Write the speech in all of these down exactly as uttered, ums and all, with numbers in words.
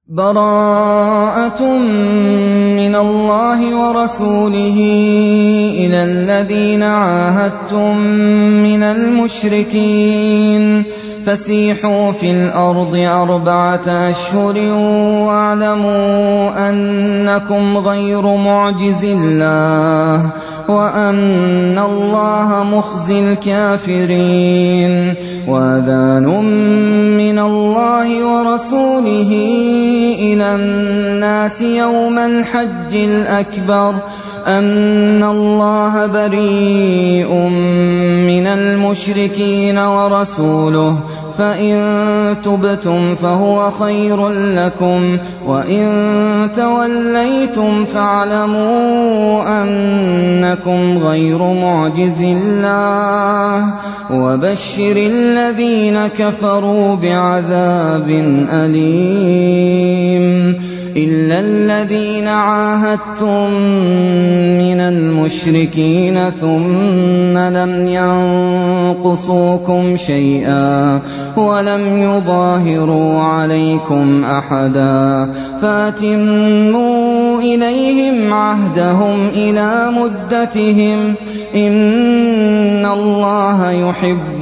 براءة من الله ورسوله إلى الذين عاهدتم من المشركين فسيحوا في الأرض أربعة أشهر واعلموا أنكم غير معجز الله وأن الله مخزي الكافرين. وأذان من الله ورسوله إلى الناس يوم الحج الأكبر أن الله بريء من المشركين ورسوله فإن تبتم فهو خير لكم وإن توليتم فاعلموا أنكم غير معجز الله وبشر الذين كفروا بعذاب أليم. إلا الذين عاهدتم من المشركين ثم لم ينقصوكم شيئا ولم يظاهروا عليكم أحدا فاتموا إليهم عهدهم إلى مدتهم إن الله يحب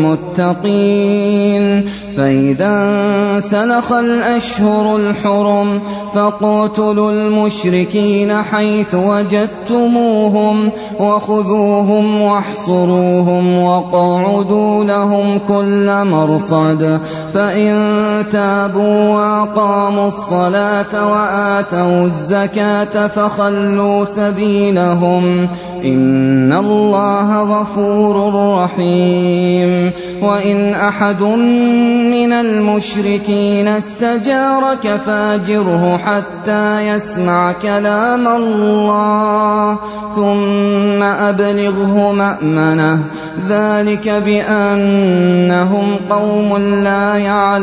المتقين. فإذا انسلخ الأشهر الحرم فاقتلوا المشركين حيث وجدتموهم وخذوهم واحصروهم واقعدوا لهم كل مرصد فإن تابوا وأقاموا الصلاة وآتوا الزكاة فخلوا سبيلهم إن الله غفور رحيم. وإن أحد من المشركين استجارك فاجره حتى يسمع كلام الله ثم أبلغه مأمنه ذلك بأنهم قوم لا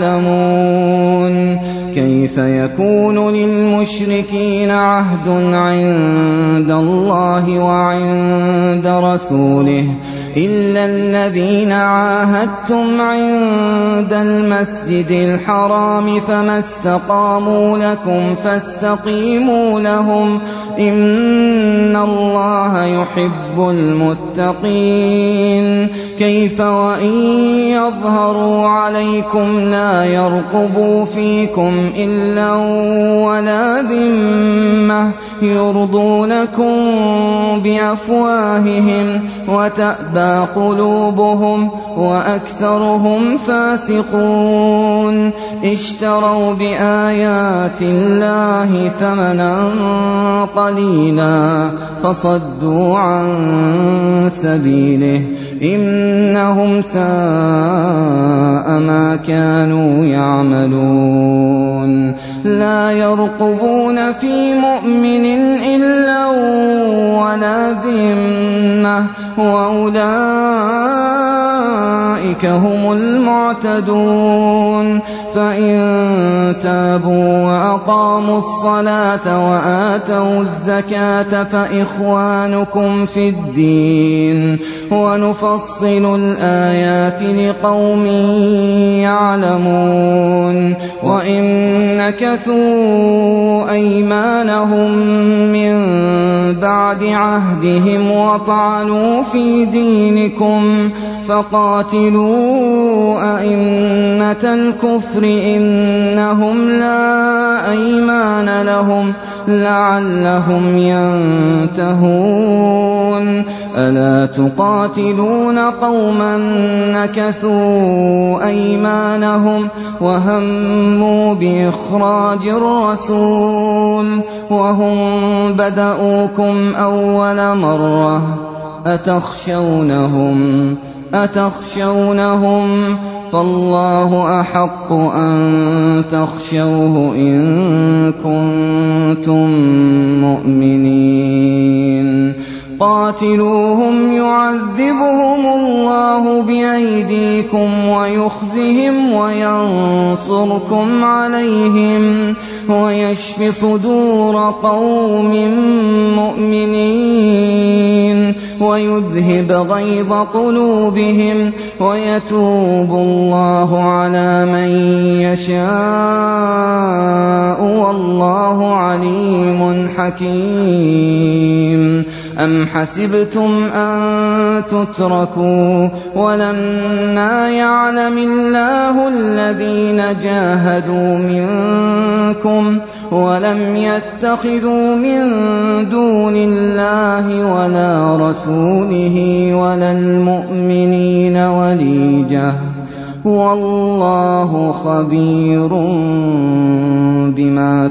يعلمون. كيف يكون للمشركين عهد عند الله وعند رسوله إلا الذين عاهدتم عند المسجد الحرام فما استقاموا لكم فاستقيموا لهم إن الله يحب المتقين. كيف وإن يظهروا عليكم لا يرقبوا فيكم إلا ولا ذمة يرضونكم بأفواههم وتأبى قلوبهم وأكثرهم فاسقون. اشتروا بآيات الله ثمنا قليلا فصدوا عن سبيله إنهم ساء ما كانوا يعملون. لا يرقبون في مؤمن إلا ولا ذمة وأولئك هم المعتدون. فإن تابوا وأقاموا الصلاة وآتوا الزكاة فإخوانكم في الدين ونفصل الآيات لقوم يعلمون. وإن نكثوا أيمانهم من بعد عهدهم وطعنوا في دينكم فقاتلوا أئمة الكفر إنهم لا أيمان لهم لعلهم ينتهون. ألا تقاتلون قوما نكثوا أيمانهم وهموا بإخراج الرسول وهم بدأوكم أول مرة أتخشونهم أتخشونهم فالله أحق أن تخشوه إن كنتم مؤمنين. قاتلوهم يعذبهم الله بأيديكم ويخزهم وينصركم عليهم ويشف صدور قوم مؤمنين ويذهب غيظ قلوبهم ويتوب الله على من يشاء حكيم أم حسبتم أن تتركوا ولما يعلم الله الذين جاهدوا منكم ولم يتخذوا من دون الله ولا رسوله ولا المؤمنين وليجة والله خبير بما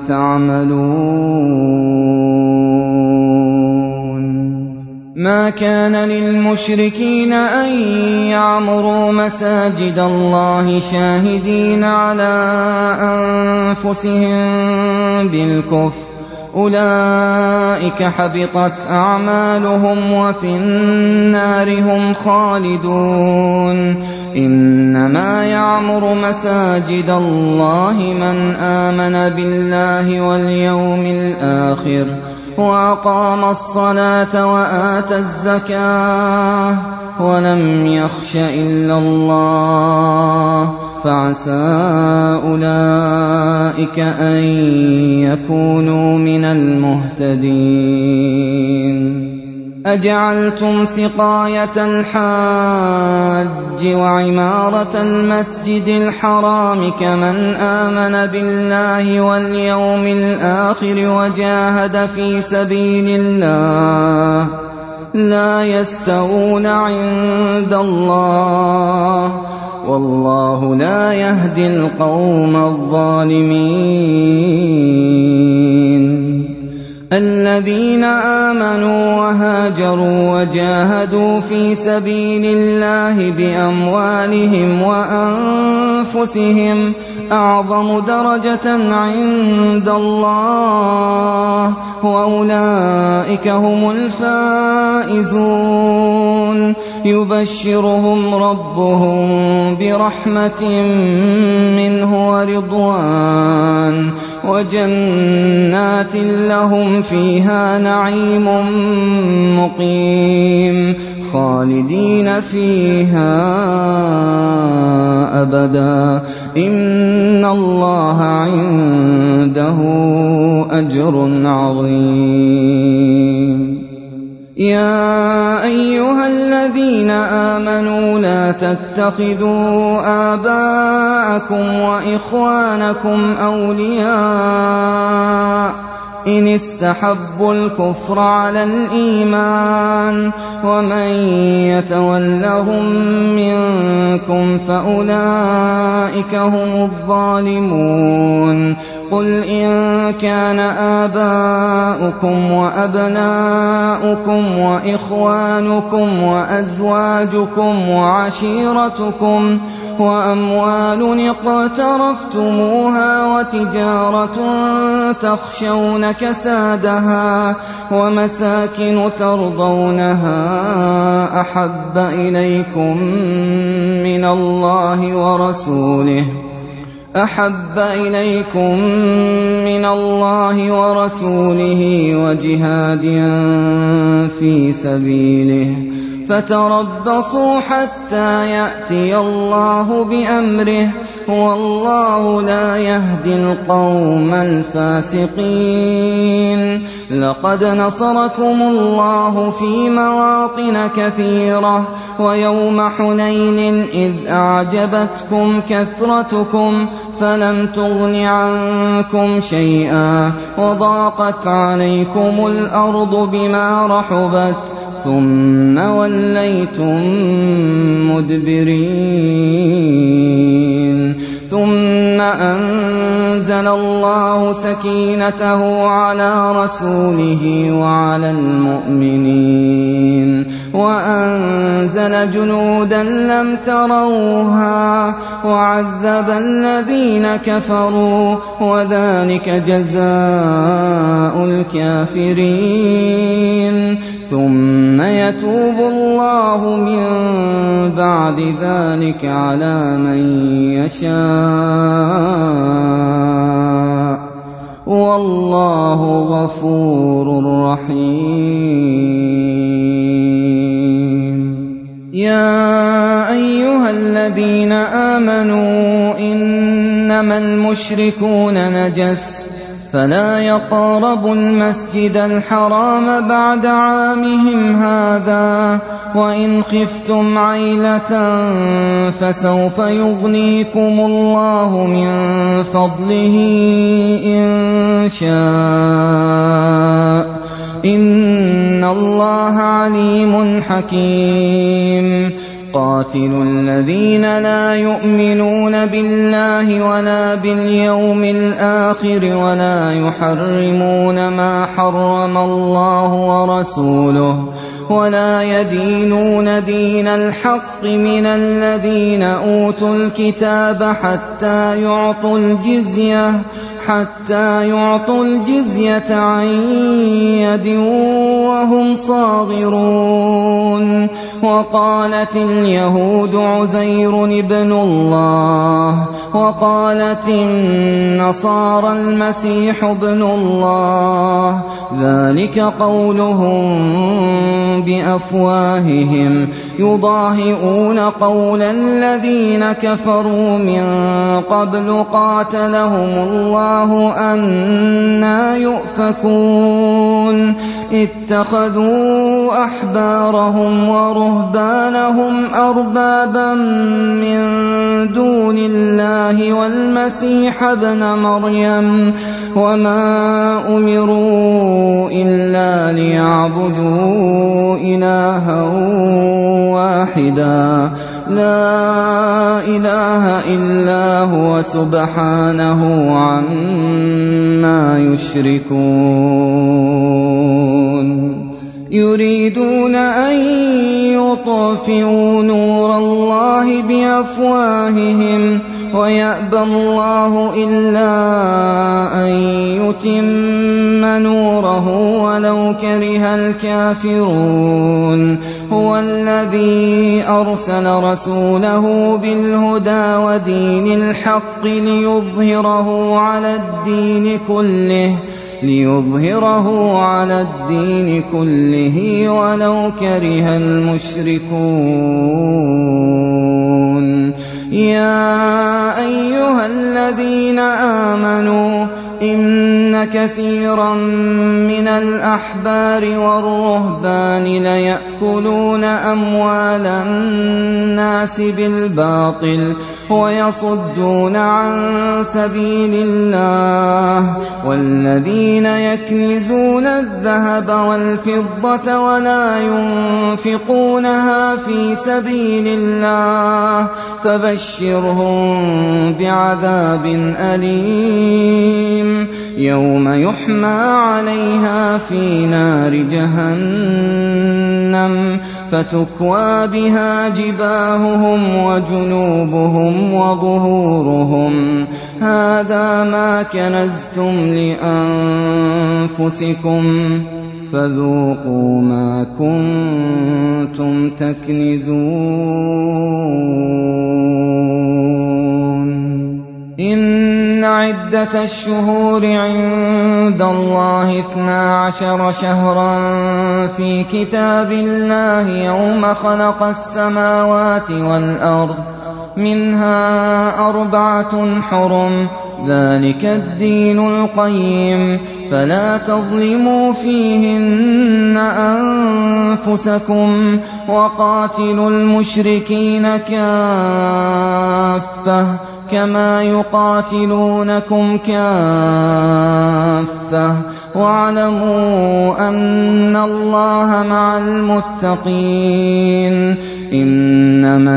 تعملون ما كان للمشركين أن يعمروا مساجد الله شاهدين على أنفسهم بالكفر أولئك حبطت أعمالهم وفي النار هم خالدون إنما يعمر مساجد الله من آمن بالله واليوم الآخر وأقام الصلاة وآتى الزكاة ولم يخش إلا الله فعسى أولئك أن يكونوا من المهتدين أجعلتم سقاية الحاج وعمارة المسجد الحرام كمن آمن بالله واليوم الآخر وجاهد في سبيل الله لا يستوون عند الله والله لا يهدي القوم الظالمين الذين آمنوا وهاجروا وجاهدوا في سبيل الله بأموالهم وأنفسهم أعظم درجة عند الله وأولئك هم الفائزون يبشرهم ربهم برحمة منه ورضوان وجنات لهم فيها نعيم مقيم خالدين فيها أبدا إن الله عنده أجر عظيم يا أيها الذين آمنوا لا تتخذوا آباءكم وإخوانكم أولياء إن استحبوا الكفر على الإيمان ومن يتولهم منكم فأولئك هم الظالمون قل إن كان آباؤكم وأبناؤكم وإخوانكم وأزواجكم وعشيرتكم وأموال اقترفتموها وتجارة تخشون كسادها ومساكن ترضونها أحب إليكم من الله ورسوله أحب إليكم من الله ورسوله وجهاد في سبيله فتربصوا حتى يأتي الله بأمره والله لا يهدي القوم الفاسقين لقد نصركم الله في مواطن كثيرة ويوم حنين إذ أعجبتكم كثرتكم فلم تغن عنكم شيئا وضاقت عليكم الأرض بما رحبت ثم وليتم مدبرين ثم أنزل الله سكينته على رسوله وعلى المؤمنين وأنزل جنودا لم تروها وعذب الذين كفروا وذلك جزاء الكافرين ثم يتوب الله من بعد ذلك على من يشاء والله غفور رحيم يا أيها الذين آمنوا إنما المشركون نجس فلا يقربوا المسجد الحرام بعد عامهم هذا وإن خفتم عيلة فسوف يغنيكم الله من فضله إن شاء إن الله عليم حكيم قاتلوا الذين لا يؤمنون بالله ولا باليوم الآخر ولا يحرمون ما حرم الله ورسوله ولا يدينون دين الحق من الذين أوتوا الكتاب حتى يعطوا الجزية حتى يعطوا الجزية عن يد وهم صاغرون وقالت اليهود عزير ابن الله وقالت النصارى المسيح ابن الله ذلك قولهم بأفواههم يضاهئون قول الذين كفروا من قبل قاتلهم الله أنى يؤفكون اتخذوا أحبارهم ورهبانهم أربابا من دون الله والمسيح ابن مريم وما أمروا إلا ليعبدوا إلها واحدا لا إله إلا هو سبحانه عما يشركون يريدون أن يطفئوا نور الله بأفواههم ويأبى الله إلا أن يتم نوره ولو كره الكافرون هو الذي أرسل رسوله بالهدى ودين الحق ليظهره على الدين كله ليظهره على الدين كله ولو كره المشركون يا أيها الذين آمنوا إن كثيرا من الأحبار والرهبان ليأكلون أموال الناس بالباطل ويصدون عن سبيل الله والذين يكنزون الذهب والفضة ولا ينفقونها في سبيل الله فبشرهم بعذاب أليم يوم يحمى عليها في نار جهنم فتكوى بها جباههم وجنوبهم وظهورهم هذا ما كنزتم لأنفسكم فذوقوا ما كنتم تكنزون إن عدة الشهور عند الله اثنا عشر شهرا في كتاب الله يوم خلق السماوات والأرض منها أربعة حرم ذلك الدين القيم فلا تظلموا فيهن أنفسكم وقاتلوا المشركين كافة كما يقاتلونكم كافة واعلموا أن الله مع المتقين إنما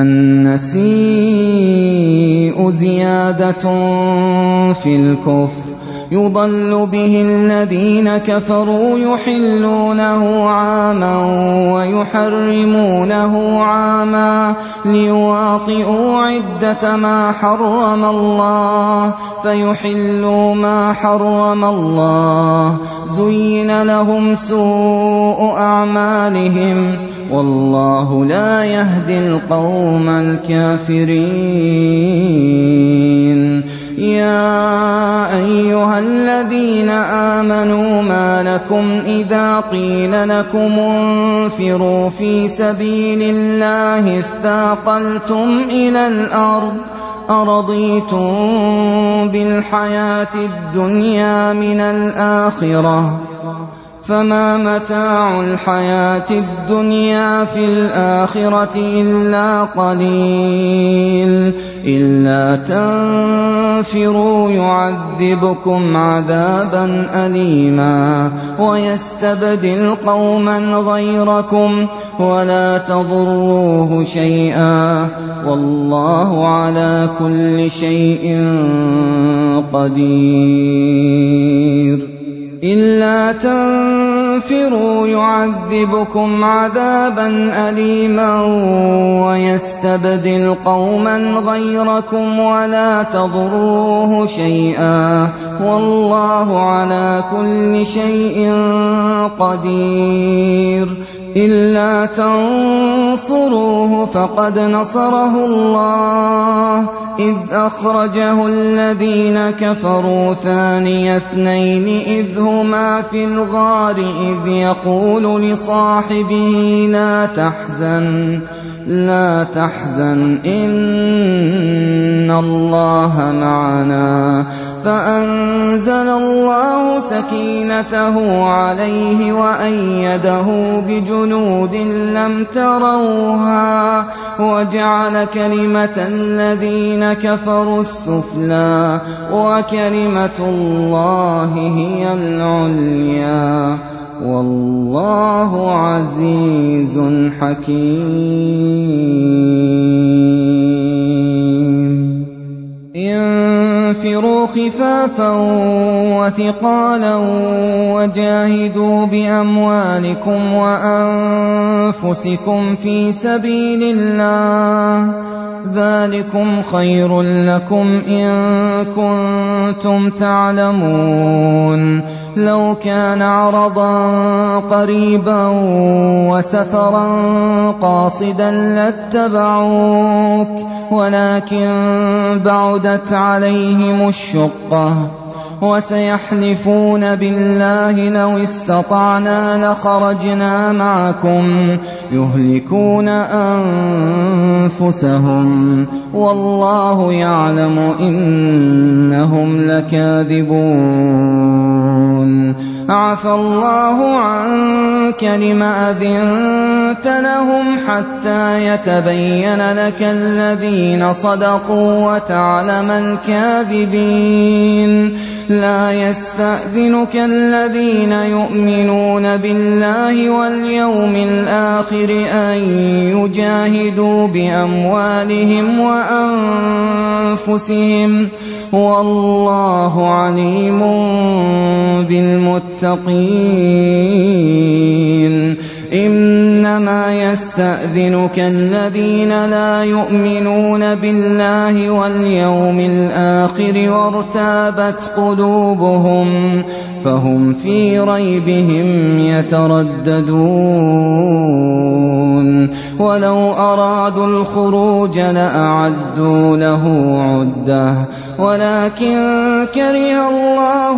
النسيء زيادة في الكفر يضل به الذين كفروا يحلونه عاما ويحرمونه عاما ليواطئوا عدة ما حرم الله فيحلوا ما حرم الله زين لهم سوء أعمالهم والله لا يهدي القوم الكافرين يا أيها الذين آمنوا ما لكم إذا قيل لكم انفروا في سبيل الله اثاقلتم إلى الأرض أرضيتم بالحياة الدنيا من الآخرة فما متاع الحياة الدنيا في الآخرة إلا قليل إلا تنفروا يعذبكم عذابا أليما ويستبدل قوما غيركم ولا تضروه شيئا والله على كل شيء قدير إلا تنفروا يعذبكم عذابا أليما ويستبدل قوما غيركم ولا تضروه شيئا والله على كل شيء قدير إلا تنصروه فقد نصره الله إذ أخرجه الذين كفروا ثاني اثنين إذ هما في الغار إذ يقول لصاحبه لا تحزن لا تحزن إن الله معنا فأنزل الله سكينته عليه وأيده بجنود لم تروها وجعل كلمة الذين كفروا السفلى وكلمة الله هي العليا والله عزيز حكيم انفروا خفافا وثقالا وجاهدوا بأموالكم وأنفسكم في سبيل الله ذلكم خير لكم إن كنتم تعلمون لو كان عرضا قريبا وسفرا قاصدا لاتبعوك ولكن بعدت عليهم الشقة وسيحلفون بالله لو استطعنا لخرجنا معكم يهلكون أنفسهم والله يعلم إنهم لكاذبون عفى الله عنك لما أذنت لهم حتى يتبين لك الذين صدقوا وتعلم الكاذبين لا يستأذنك الذين يؤمنون بالله واليوم الآخر أن يجاهدوا بأموالهم وأنفسهم والله عليم بالمتقين إنما يستأذنك الذين لا يؤمنون بالله واليوم الآخر وارتابت قلوبهم فهم في ريبهم يترددون ولو أرادوا الخروج لأعدوا له عدة ولكن كره الله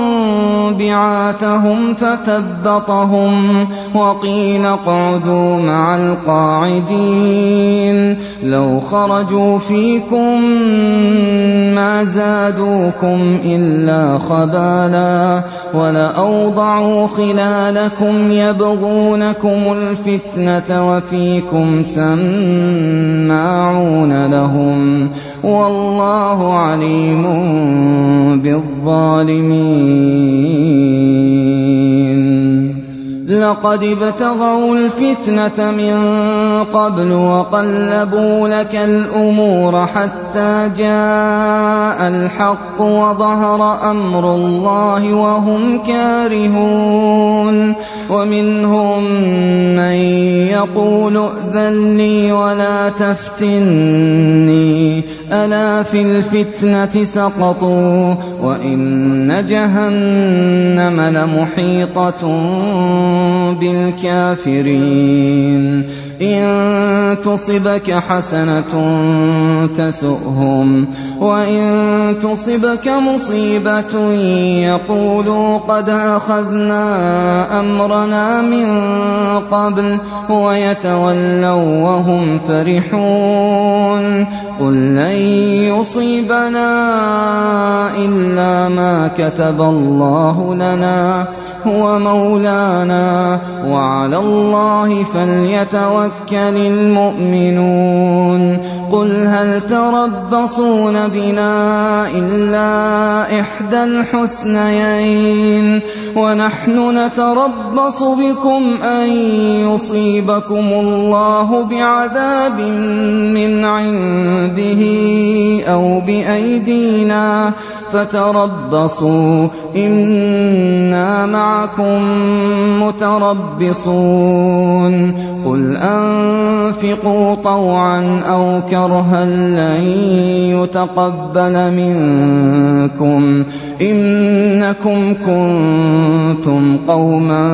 بعاثهم فثبطهم وقيل اقعدوا مع القاعدين لو خرجوا فيكم ما زادوكم إلا خبالا ولأوضعوا خلالكم يبغونكم الفتنة وفيكم سماعون لهم والله عليم بالظالمين لقد ابتغوا الفتنة من قبل وقلبوا لك الأمور حتى جاء الحق وظهر أمر الله وهم كارهون ومنهم من يقول ائذن لي ولا تفتني ألا في الفتنة سقطوا وإن جهنم لمحيطة بالكافرين إن تصبك حسنة تسؤهم وإن تصبك مصيبة يقولوا قد أخذنا أمرنا من قبل ويتولوا وهم فرحون قل لن يصيبنا إلا ما كتب الله لنا هو مولانا وعلى الله فليتوكل المؤمنون قل هل تربصون بنا إلا إحدى الحسنيين ونحن نتربص بكم أن يصيبكم الله بعذاب من عنده أو بأيدينا فتربصوا إنا معكم متربصون قل أنفقوا طوعا أو كرها لن يتقبل منكم إنكم كنتم قوما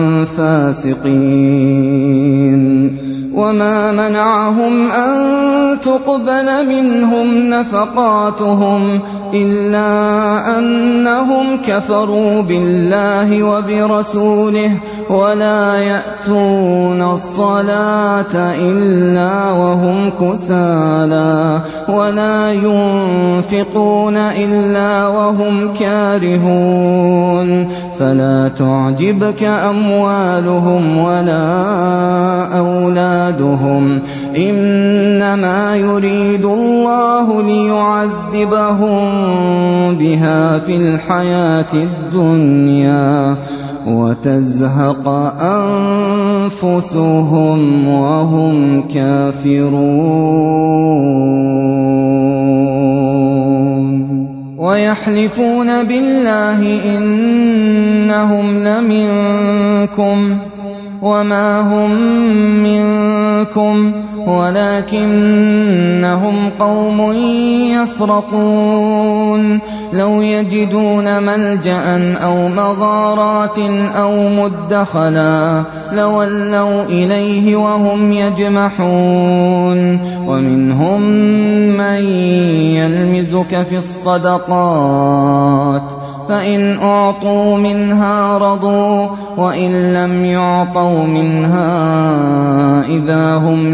فاسقين وما منعهم أن تقبل منهم نفقاتهم إلا أنهم كفروا بالله وبرسوله ولا يأتون الصلاة إلا وهم كسالى ولا ينفقون إلا وهم كارهون فلا تعجبك أموالهم ولا أولادهم إنما يريد الله ليعذبهم بها في الحياة الدنيا وتزهق أنفسهم وهم كافرون ويحلفون بالله إنهم لمنكم وما هم منكم ولكنهم قوم يفرقون لو يجدون ملجأ أو مغارات أو مدخلا لولوا إليه وهم يجمحون ومنهم من يلمزك في الصدقات فإن أعطوا منها رضوا وإن لم يعطوا منها إذا هم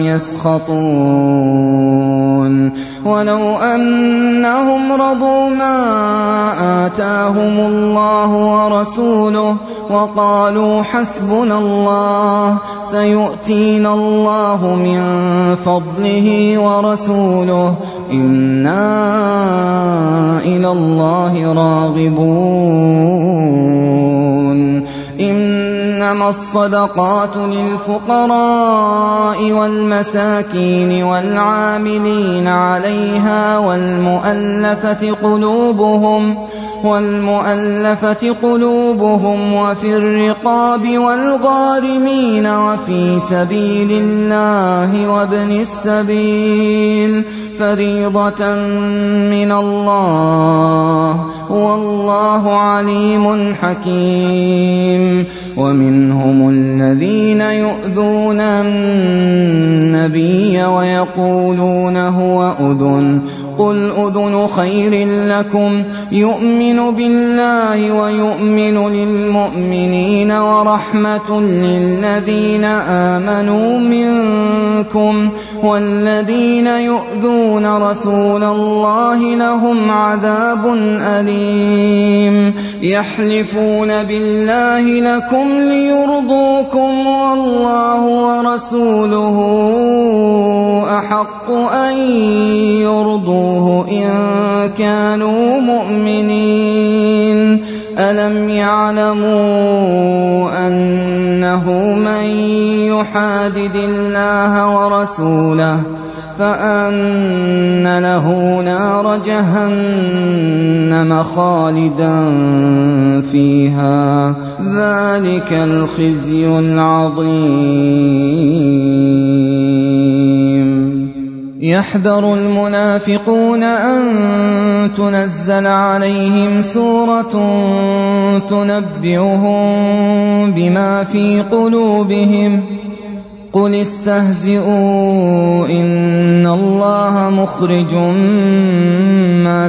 يسخطون ولو أنهم رضوا ما آتاهم الله ورسوله وقالوا حسبنا الله سيؤتينا الله من فضله ورسوله إنا إلى الله راغبون إنما الصدقات للفقراء والمساكين والعاملين عليها والمؤلفة قلوبهم والمؤلفة قلوبهم وفي الرقاب والغارمين وفي سبيل الله وابن السبيل فريضة من الله والله عليم حكيم ومنهم الذين يؤذون النبي ويقولون هو أذن قل أذن خير لكم يؤمن بالله ويؤمن للمؤمنين ورحمة للذين آمنوا منكم والذين يؤذون رسول الله لهم عذاب أليم يحلفون بالله لكم ليرضوكم والله ورسوله أحق أن يرضوه إن كانوا مؤمنين ألم يعلموا أنه من يحادد الله ورسوله فأن له نار جهنم خالدا فيها ذلك الخزي العظيم يحذر المنافقون أن تنزل عليهم سورة تنبئهم بما في قلوبهم قل استهزئوا إن الله مخرج ما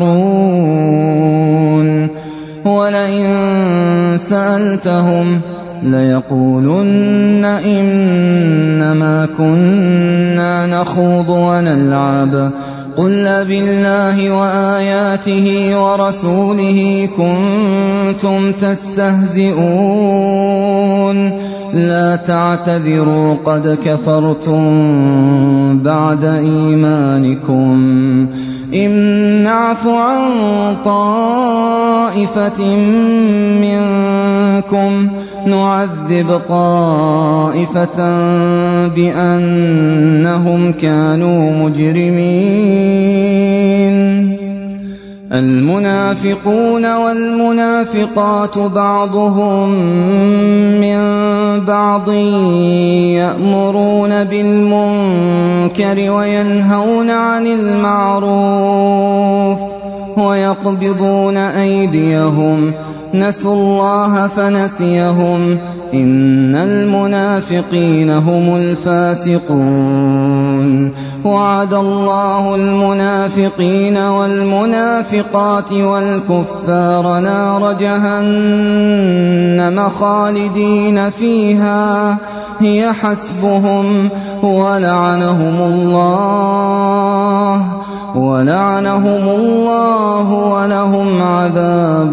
تحذرون ولئن سألتهم ليقولن إنما كنا نخوض ونلعب قل أبالله وآياته ورسوله كنتم تستهزئون لا تعتذروا قد كفرتم بعد إيمانكم إن نعف عن طائفة منكم نعذب طائفة بأنهم كانوا مجرمين المنافقون والمنافقات بعضهم من بعض يأمرون بالمنكر وينهون عن المعروف ويقبضون أيديهم نسوا الله فنسيهم إن المنافقين هم الفاسقون وعد الله المنافقين والمنافقات والكفار نار جهنم خالدين فيها هي حسبهم ولعنهم الله ولعنهم الله ولهم عذاب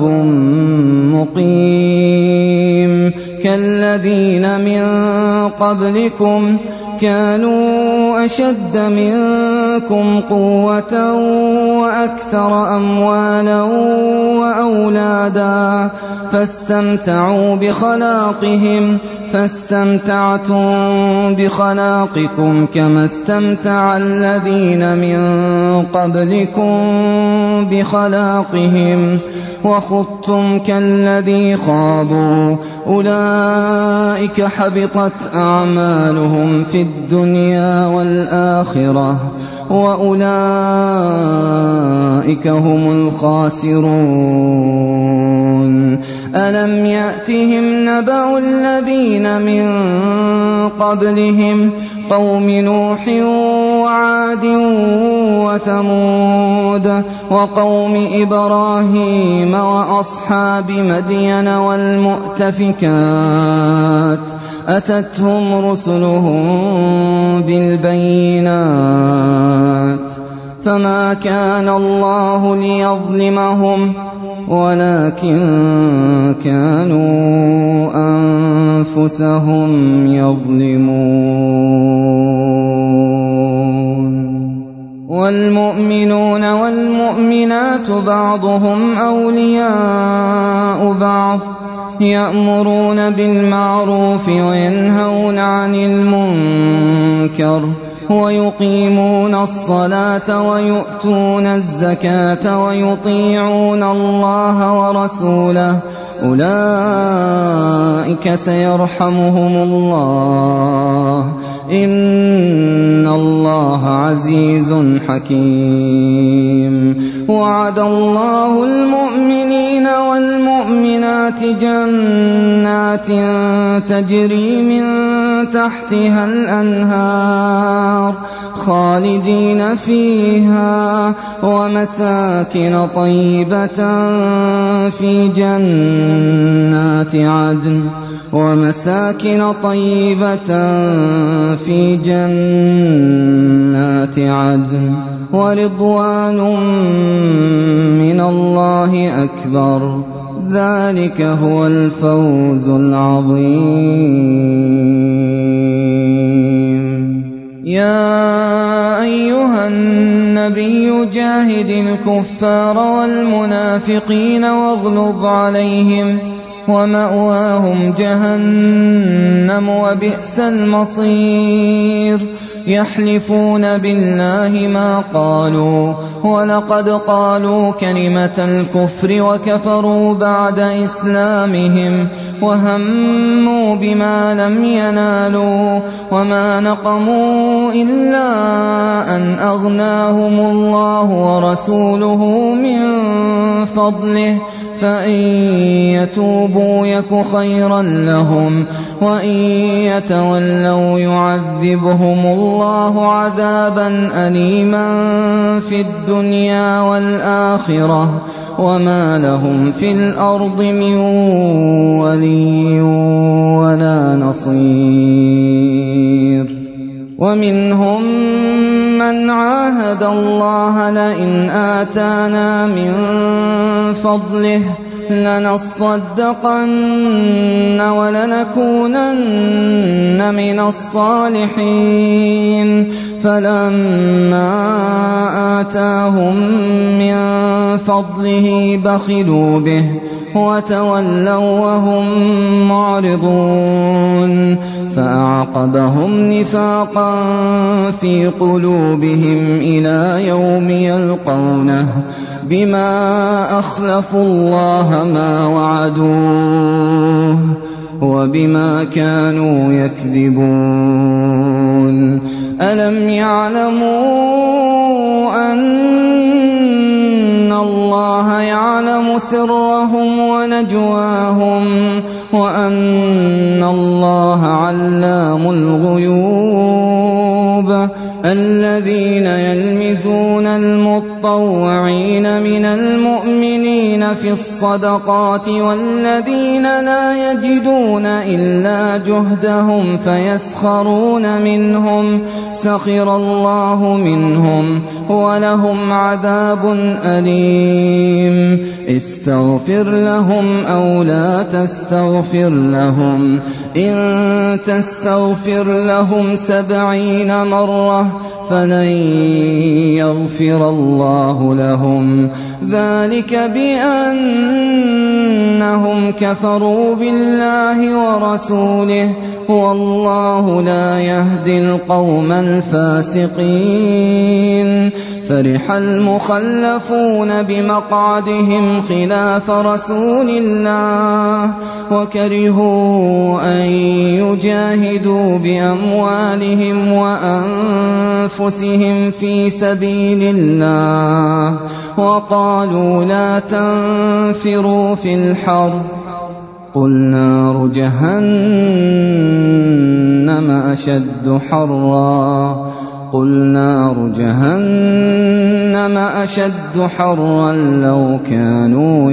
مقيم كالذين من قبلكم كانوا أشد منكم قوة وأكثر أموالا وأولادا فاستمتعوا بخلاقهم فاستمتعتم بخلاقكم كما استمتع الذين من قبلكم بخلاقهم وخضتم كالذي خاضوا أولئك حبطت أعمالهم في الدنيا والآخرة وأولئك هم الخاسرون ألم يأتهم نبأ الذين من قبلهم قوم نوح وعاد وثمود وقوم إبراهيم وأصحاب مدين والمؤتفكات أتتهم رسلهم بالبينات فما كان الله ليظلمهم ولكن كانوا أنفسهم يظلمون والمؤمنون والمؤمنات بعضهم أولياء بعض يأمرون بالمعروف وينهون عن المنكر ويقيمون الصلاة ويؤتون الزكاة ويطيعون الله ورسوله أولئك سيرحمهم الله إن الله عزيز حكيم وعد الله المؤمنين والمؤمنات جنات تجري من تحتها الأنهار خالدين فيها ومساكن طيبة في جنات عدن ومساكن طيبة في جنات عدن ورضوان من الله أكبر ذلك هو الفوز العظيم يا أيها النبي جاهد الكفار والمنافقين واغلظ عليهم ومأواهم جهنم وبئس المصير يحلفون بالله ما قالوا ولقد قالوا كلمة الكفر وكفروا بعد إسلامهم وهموا بما لم ينالوا وما نقموا إلا أن أغناهم الله ورسوله من فضله فإن يتوبوا يك خيرا لهم وإن يتولوا يعذبهم الله عذابا أليما في الدنيا والآخرة وما لهم في الأرض من ولي ولا نصير. ومنهم من عاهد الله لئن آتانا من فضله لنصدقن ولنكونن من الصالحين فلما آتاهم من فضله بخلوا به وتولوا وهم معرضون فأعقبهم نفاقا في قلوبهم إلى يوم يلقونه بما أخلفوا الله ما وعدوه وبما كانوا يكذبون. ألم يعلموا أن الله يعلم سرهم ونجواهم وأن الله علام الغيوب. الذين يلمزون المطوعين من المؤمنين في الصدقات والذين لا يجدون إلا جهدهم فيسخرون منهم سخر الله منهم ولهم عذاب أليم. استغفر لهم أو لا تستغفر لهم إن تستغفر لهم سبعين مرة فلن يغفر الله لهم ذلك بأنهم كفروا بالله ورسوله والله لا يهدي القوم الفاسقين. فرح المخلفون بمقعدهم خلاف رسول الله وكرهوا أن يجاهدوا بأموالهم وأنفسهم في سبيل الله وقالوا لا تنفروا في الحر قل نار جهنم أشد حرا قل نار جهنم أشد حرا لو كانوا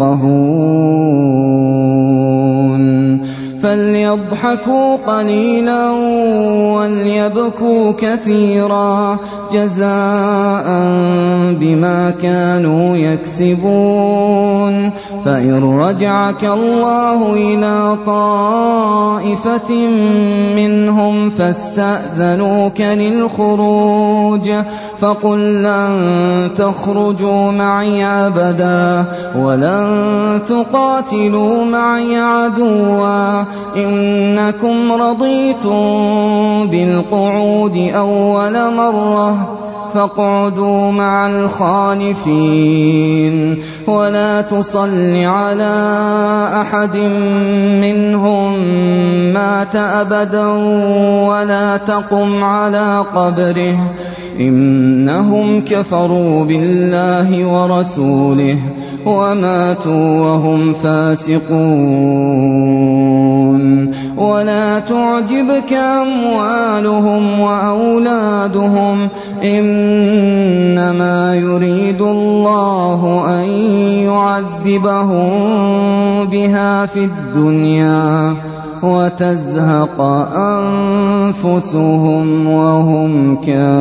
يفقهون. فليضحكوا قليلا وليبكوا كثيرا جزاء بما كانوا يكسبون. فإن رجعك الله إلى طائفة منهم فاستأذنوك للخروج فقل لن تخرجوا معي أبدا ولن تقاتلوا معي عدوا إنكم رضيتم بالقعود أول مرة فاقعدوا مع الخالفين ولا تصل على أحد منهم مات أبدا ولا تقم على قبره إنهم كفروا بالله ورسوله وماتوا وهم فاسقون. ولا تعجبك أموالهم وأولادهم إنما يريد الله أن يعذبهم بها في الدنيا وتزهق أنفسهم وهم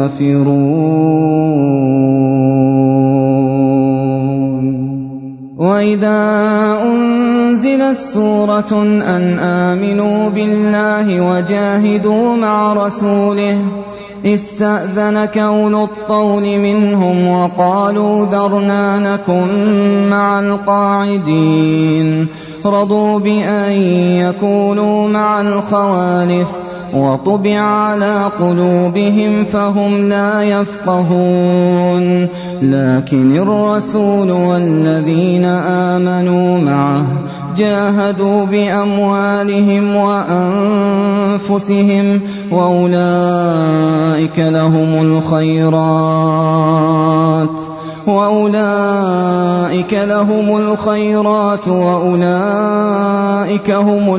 كافرون. وإذا أنزلت سورة أن آمنوا بالله وجاهدوا مع رسوله استأذنك أولو الطول منهم وقالوا ذرنا نكن مع القاعدين رضوا بأن يكونوا مع الخوالف وطبع على قلوبهم فهم لا يفقهون. لكن الرسول والذين آمنوا معه جاهدوا بأموالهم وأنفسهم وأولئك لهم الخيرات وأولئك لهم الخيرات وأولئك هم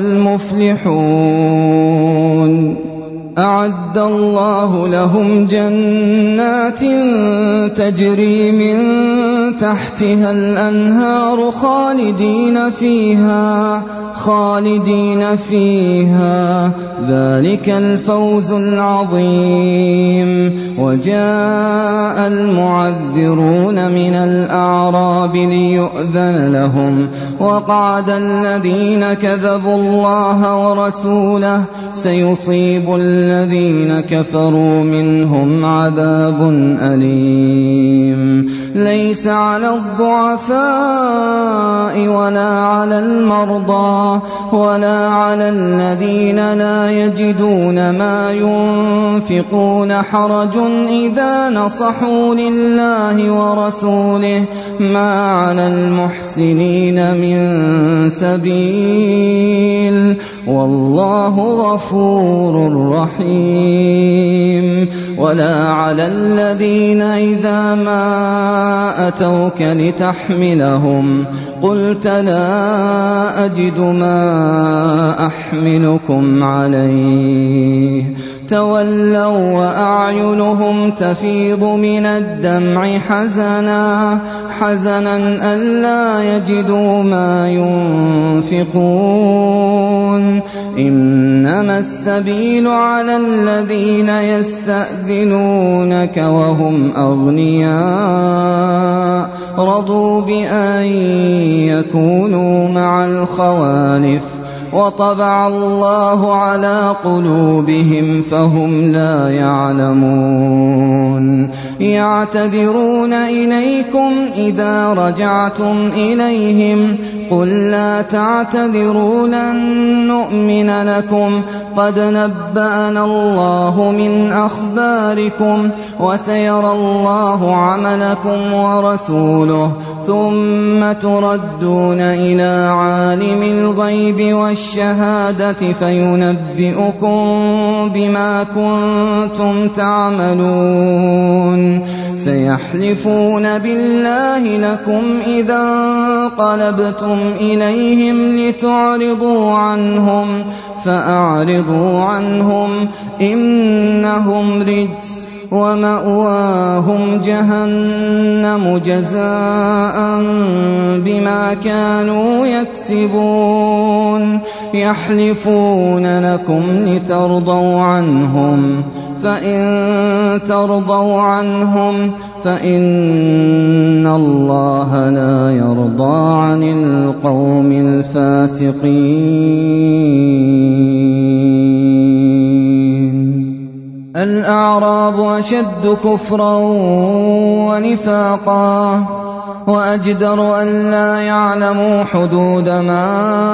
المفلحون. أعد الله لهم جنات تجري من تحتها الأنهار خالدين فيها خالدين فيها ذلك الفوز العظيم. وجاء المعذرون من الأعراب ليؤذن لهم وقعد الذين كذبوا الله ورسوله سيصيب الذين كفروا منهم عذاب أليم. ليس على الضعفاء ولا على المرضى ولا على الذين لا يجدون ما ينفقون حرج إذا نصحوا لله ورسوله ما على المحسنين من سبيل والله غفور رحيم. ولا على الذين إذا ما أتوك لتحملهم قلت لا أجد ما أحملكم عليه تولوا وأعينهم تفيض من الدمع حزنا حزنا ألا يجدوا ما ينفقون. إنما السبيل على الذين يستأذنونك وهم أغنياء رضوا بأن يكونوا مع الخوالف وطبع الله على قلوبهم فهم لا يعلمون. يعتذرون إليكم إذا رجعتم إليهم قل لا تعتذروا لن نؤمن لكم قد نبأنا الله من أخباركم وسيرى الله عملكم ورسوله ثم تردون إلى عالم الغيب والشهادة فينبئكم بما كنتم تعملون. سيحلفون بالله لكم إذا انقلبتم إليهم لتعرضوا عنهم فأعرضوا عنهم إنهم رجس ومأواهم جهنم جزاء بما كانوا يكسبون. يحلفون لكم لترضوا عنهم فإن ترضوا عنهم فإن الله لا يرضى عن القوم الفاسقين. الأعراب أشد كفرا ونفاقا وأجدر أن لا يعلموا حدود ما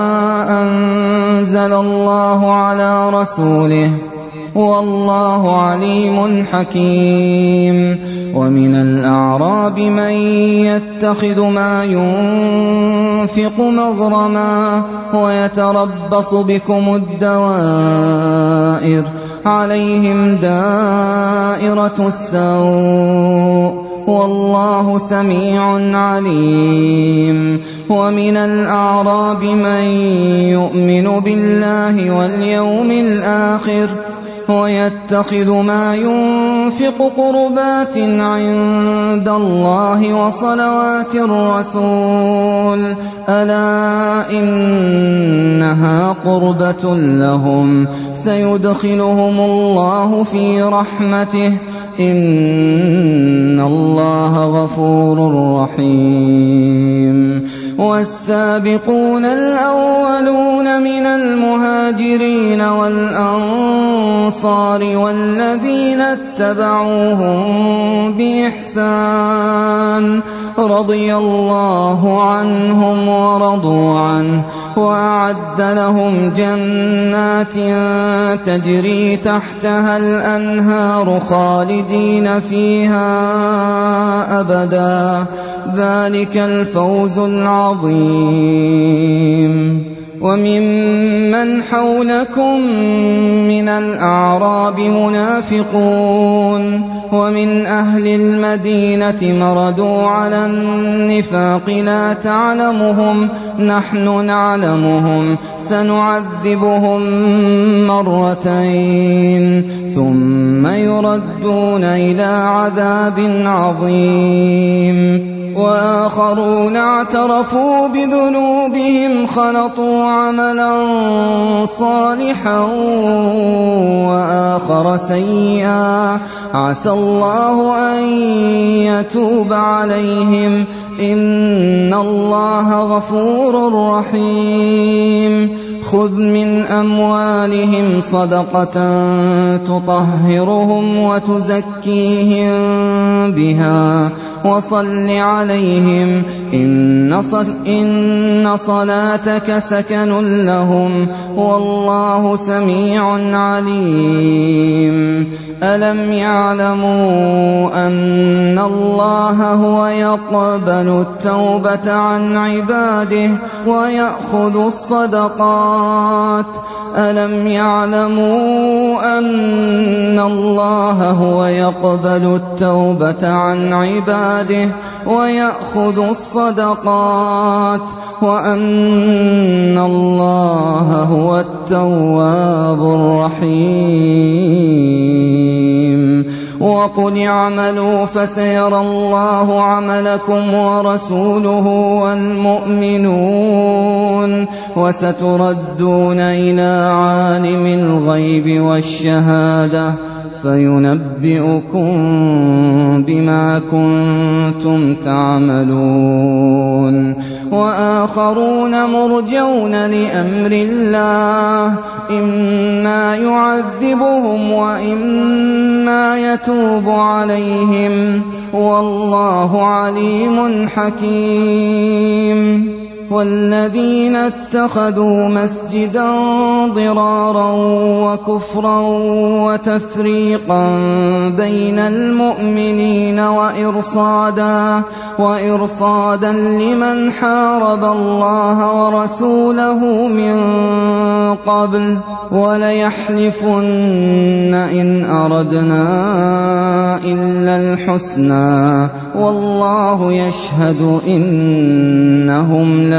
أنزل الله على رسوله والله عليم حكيم. ومن الأعراب من يتخذ ما ينفق مغرما ويتربص بكم الدوائر عليهم دائرة السوء والله سميع عليم. ومن الأعراب من يؤمن بالله واليوم الآخر ويتخذ ما ينفق قربات عند الله وصلوات الرسول ألا إنها قربة لهم سيدخلهم الله في رحمته إن الله غفور رحيم. والسابقون الأولون من المهاجرين والأنصار والذين اتبعوهم بإحسان رضي الله عنهم ورضوا عنه وأعد لهم جنات تجري تحتها الأنهار خالدين فيها أبدا ذلك الفوز العظيم. وممن حولكم من الأعراب منافقون ومن أهل المدينة مردوا على النفاق لا تعلمهم نحن نعلمهم سنعذبهم مرتين ثم يردون إلى عذاب عظيم وآخرون اعترفوا بذنوبهم خلطوا عملا صالحا وآخر سيئا عسى الله أن يتوب عليهم إن الله غفور رحيم خذ من أموالهم صدقة تطهرهم وتزكيهم بها وصل عليهم إن صلاتك سكن لهم والله سميع عليم ألم يعلموا أن الله هو يقبل التوبة عن عباده ويأخذ الصدقات ألم يعلموا أن الله هو يقبل التوبة عن عباده ويأخذ الصدقات وأن الله هو التواب الرحيم وقل اعملوا فسيرى الله عملكم ورسوله والمؤمنون وستردون إلى عالم الغيب والشهادة فينبئكم بما كنتم تعملون وآخرون مرجون لأمر الله إما يعذبهم وإما يتوب عليهم والله عليم حكيم والذين اتخذوا مسجدا ضرارا وكفرا وتفريقا بين المؤمنين وإرصادا, وإرصادا لمن حارب الله ورسوله من قبل وليحلفن إن أردنا إلا الحسنى والله يشهد إنهم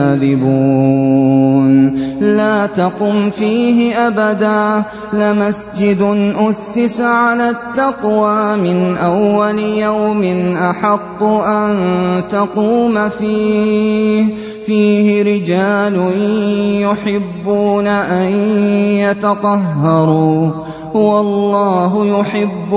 لكاذبون لا تقم فيه أبدا لمسجد أسس على التقوى من أول يوم أحق أن تقوم فيه فيه رجال يحبون أن يتطهروا والله يحب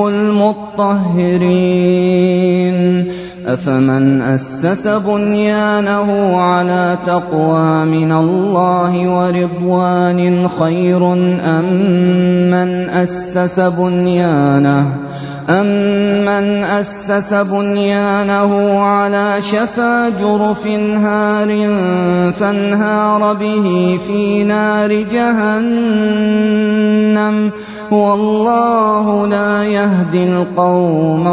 المطهرين أفمن أسس بنيانه على تقوى من الله ورضوان خير أم من أسس بنيانه أمن أسس بنيانه على شفا جرف هار فانهار به في نار جهنم والله لا يهدي القوم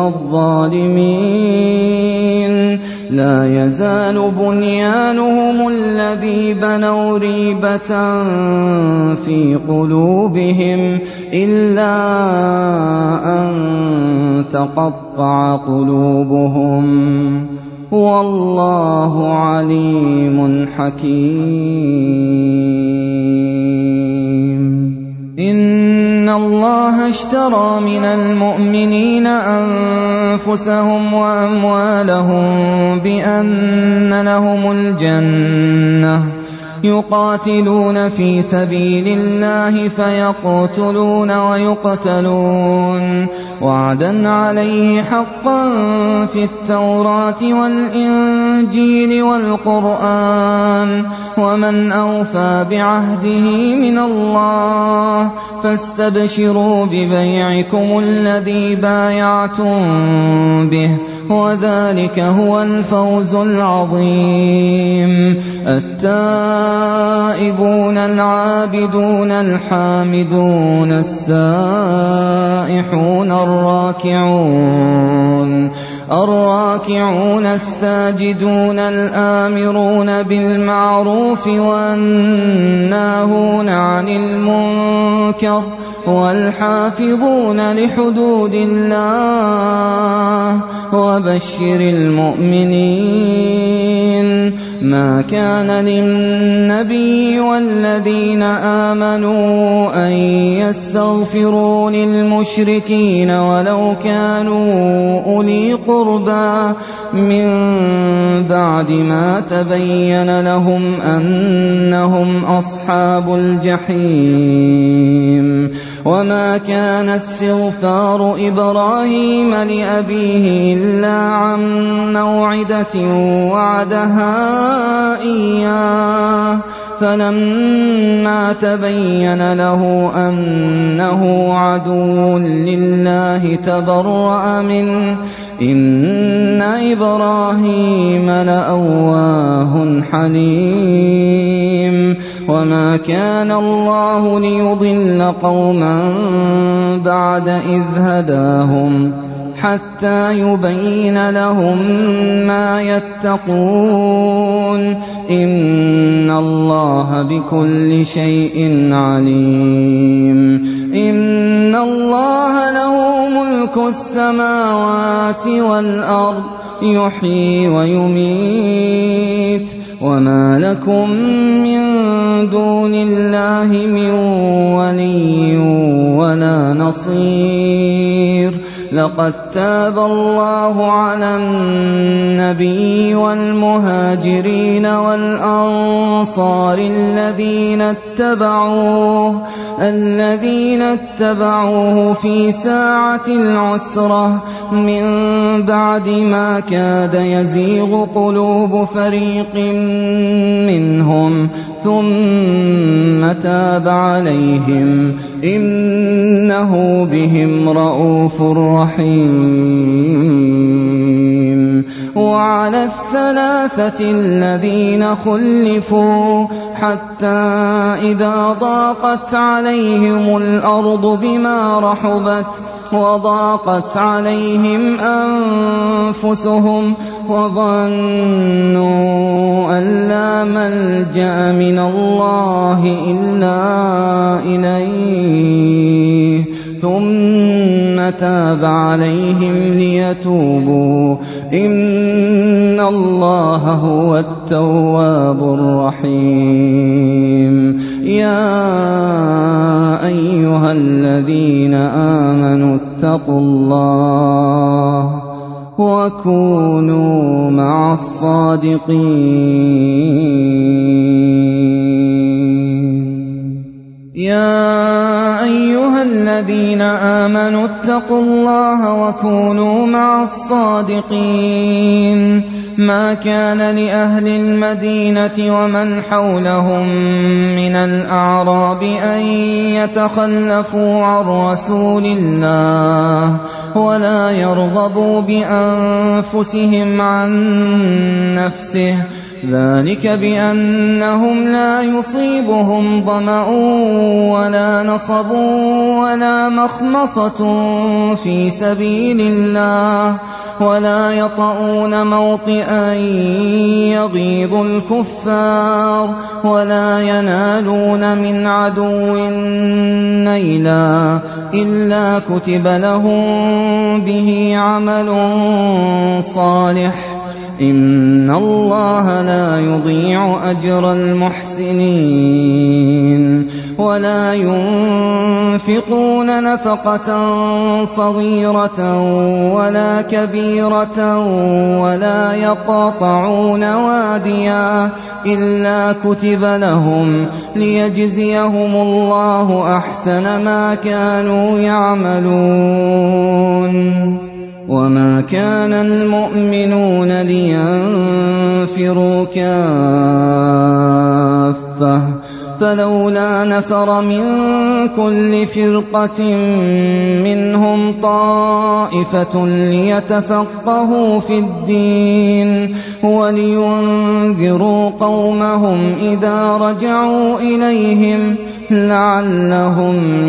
الظالمين لا يزال بنيانهم الذي بنوا ريبة في قلوبهم إلا أن تقطع قلوبهم والله عليم حكيم إن الله اشترى من المؤمنين أنفسهم وأموالهم بأن لهم الجنة يقاتلون في سبيل الله فيقتلون ويقتلون وعدا عليه حقا في التوراة والإنجيل والقرآن ومن أوفى بعهده من الله فاستبشروا ببيعكم الذي بايعتم به وذلك هو الفوز العظيم. التائبون العابدون الحامدون السائحون الراكعون الراكعون الساجدون الآمرون بالمعروف والناهون عن المنكر والحافظون لحدود الله وبشر المؤمنين. ما كان للنبي والذين آمنوا أن يستغفروا للمشركين ولو كانوا أولي قربى من بعد ما تبين لهم أنهم أصحاب الجحيم. وما كان استغفار إبراهيم لأبيه إلا عن موعدة وعدها إياه فلما تبين له أنه عدو لله تبرأ منه إن إبراهيم لأواه حليم. وما كان الله ليضل قوما بعد إذ هداهم حتى يبين لهم ما يتقون إن الله بكل شيء عليم. إن الله له ملك السماوات والأرض يحيي ويميت وما لكم من دون الله من ولي ولا نصير. لقد تاب الله على النبي والمهاجرين والأنصار الذين اتبعوه الذين اتبعوه في ساعة العسرة من بعد ما كاد يزيغ قلوب فريق منهم ثم تاب عليهم إنه بهم رءوف رحيم. وعلى الثلاثة الذين خلفوا حتى إذا ضاقت عليهم الأرض بما رحبت وضاقت عليهم أنفسهم وظنوا أن لا ملجأ من الله إلا إليه ثم تاب عليهم ليتوبوا إن الله هو التواب الرحيم. يا أيها الذين آمنوا اتقوا الله وكونوا مع الصادقين. يا أيها الذين آمنوا اتقوا الله وكونوا مع الصادقين. ما كان لأهل المدينة ومن حولهم من الأعراب أن يتخلفوا عن رسول الله ولا يرغبوا بأنفسهم عن نفسه ذلك بأنهم لا يصيبهم ظمأ ولا نصب ولا مخمصة في سبيل الله ولا يطؤون موطئا يغيظ الكفار ولا ينالون من عدو نيلا إلا كتب لهم به عمل صالح إن الله لا يضيع أجر المحسنين. ولا ينفقون نفقة صغيرة ولا كبيرة ولا يقاطعون واديا إلا كتب لهم ليجزيهم الله أحسن ما كانوا يعملون. وما كان المؤمنون لينفروا كافة فلولا نفر من كل فرقة منهم طائفة ليتفقهوا في الدين ولينذروا قومهم إذا رجعوا إليهم لعلهم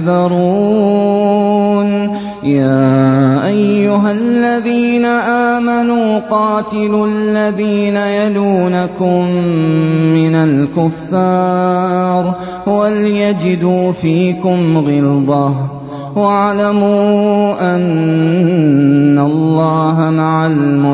يحذرون. يا أيها الذين آمنوا قاتلوا الذين يلونكم من الكفار وليجدوا فيكم غلظة واعلموا أن الله مع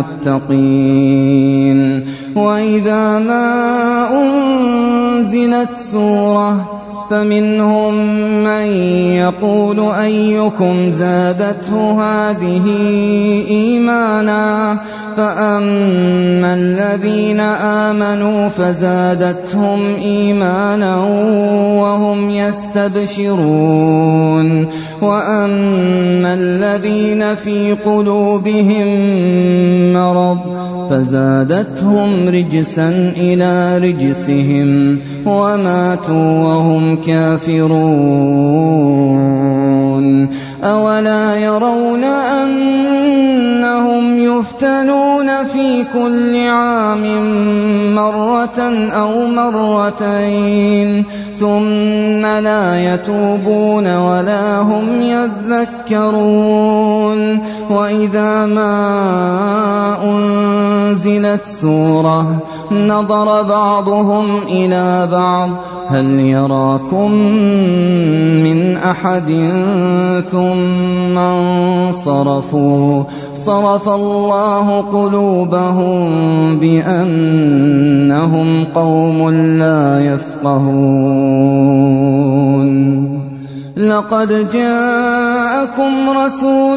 المتقين. وإذا ما أنزلت سورة فمنهم من يقول أيكم زادته هذه إيمانا فأما الذين آمنوا فزادتهم إيمانا وهم يستبشرون وأما الذين في قلوبهم مرض فزادتهم رجسا إلى رجسهم وماتوا وهم كافرون. أولا يرون أنهم يفتنون في كل عام مرة أو مرتين ثم لا يتوبون ولا هم يذكرون. وإذا ما أنزلت سورة نظر بعضهم إلى بعض هل يراكم من أحد ثم انصرفوا صرف الله قلوبهم بأنهم قوم لا يفقهون. لقد جاءكم رسول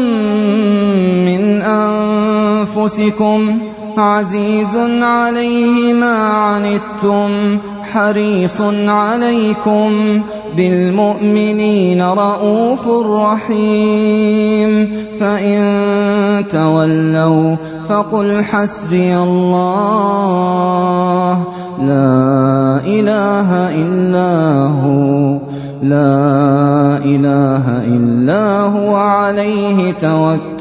من أنفسكم عزيز عليه ما عنتم حريص عليكم بالمؤمنين رءوف رحيم. فإن تولوا فقل حسبي الله لا إله إلا هو لا إله إلا هو عليه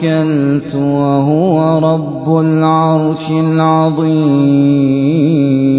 توكلت وهو رب العرش العظيم.